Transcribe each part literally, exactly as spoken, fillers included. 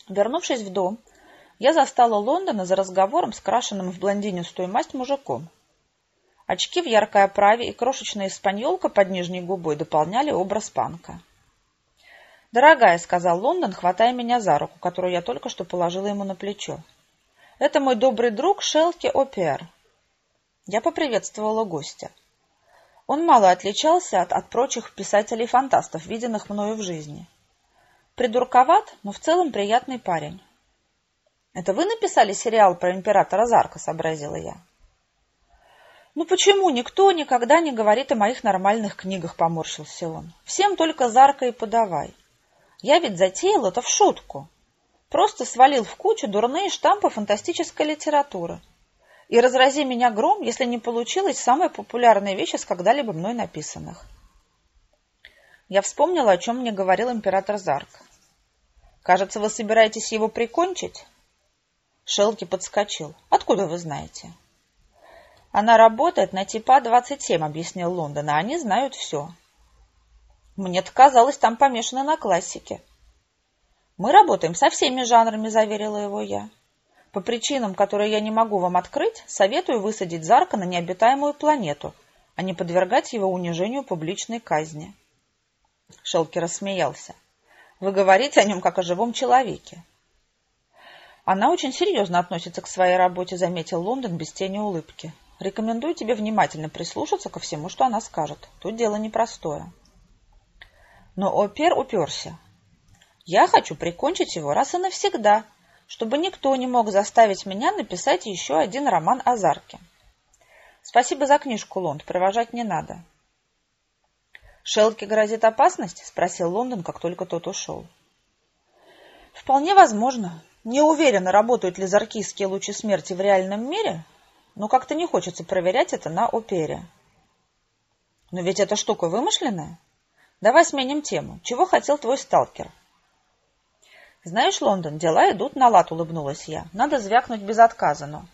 Вернувшись в дом, я застала Лондона за разговором с крашенным в блондинистую масть мужиком. Очки в яркой оправе и крошечная испаньолка под нижней губой дополняли образ панка. «Дорогая», — сказал Лондон, хватая меня за руку, которую я только что положила ему на плечо, — «это мой добрый друг Шелки Опер». Я поприветствовала гостя. Он мало отличался от, от прочих писателей-фантастов, виденных мною в жизни. Придурковат, но в целом приятный парень. «Это вы написали сериал про императора Зарка?» — сообразила я. «Ну почему никто никогда не говорит о моих нормальных книгах?» — поморщился он. «Всем только Зарка и подавай. Я ведь затеял это в шутку. Просто свалил в кучу дурные штампы фантастической литературы. И разрази меня гром, если не получилась самая популярная вещь из когда-либо мной написанных». Я вспомнила, о чем мне говорил император Зарк. «Кажется, вы собираетесь его прикончить?» Шелки подскочил. «Откуда вы знаете?» «Она работает на типа двадцать семь», — объяснил Лондон, — «а они знают все». «Мне-то казалось, там помешано на классике». «Мы работаем со всеми жанрами», — заверила его я. «По причинам, которые я не могу вам открыть, советую высадить Зарка на необитаемую планету, а не подвергать его унижению публичной казни». Шелки рассмеялся. «Вы говорите о нем как о живом человеке». «Она очень серьезно относится к своей работе», — заметил Лондон без тени улыбки. «Рекомендую тебе внимательно прислушаться ко всему, что она скажет. Тут дело непростое». Но Опер уперся. «Я хочу прикончить его раз и навсегда, чтобы никто не мог заставить меня написать еще один роман о Зарке. Спасибо за книжку, Лонд, провожать не надо». «Шелке грозит опасность?» — спросил Лондон, как только тот ушел. «Вполне возможно. Не уверена, работают ли заркийские лучи смерти в реальном мире, но как-то не хочется проверять это на Опере». «Но ведь эта штука вымышленная. Давай сменим тему. Чего хотел твой сталкер?» «Знаешь, Лондон, дела идут на лад», — улыбнулась я. «Надо звякнуть без отказа, но...»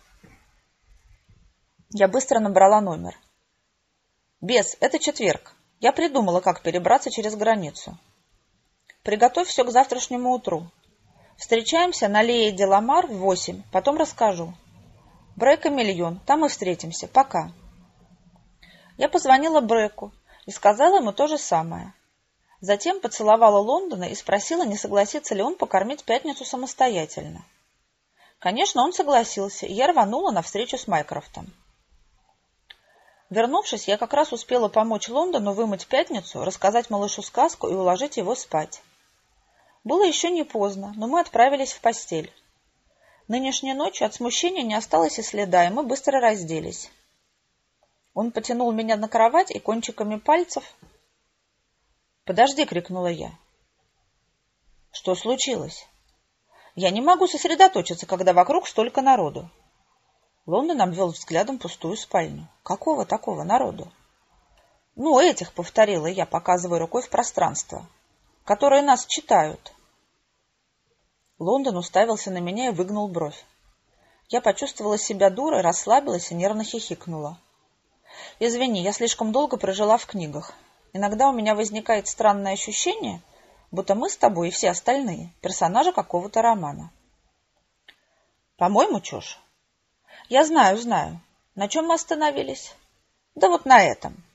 Я быстро набрала номер. «Бес, это четверг. Я придумала, как перебраться через границу. Приготовь все к завтрашнему утру. Встречаемся на Лее де Ламар в восемь, потом расскажу. Брека миллион, там и встретимся. Пока». Я позвонила Бреку и сказала ему то же самое. Затем поцеловала Лондона и спросила, не согласится ли он покормить пятницу самостоятельно. Конечно, он согласился, и я рванула навстречу с Майкрофтом. Вернувшись, я как раз успела помочь Лондону вымыть пятницу, рассказать малышу сказку и уложить его спать. Было еще не поздно, но мы отправились в постель. Нынешней ночью от смущения не осталось и следа, и мы быстро разделись. Он потянул меня на кровать и кончиками пальцев... «Подожди!» — крикнула я. «Что случилось? Я не могу сосредоточиться, когда вокруг столько народу». Лондон обвел взглядом пустую спальню. «Какого такого народу?» «Ну, этих», — повторила я, показывая рукой в пространство, — «которые нас читают». Лондон уставился на меня и выгнул бровь. Я почувствовала себя дурой, расслабилась и нервно хихикнула. «Извини, я слишком долго прожила в книгах. Иногда у меня возникает странное ощущение, будто мы с тобой и все остальные персонажи какого-то романа». «По-моему, чушь». «Я знаю, знаю. На чем мы остановились?» «Да вот на этом.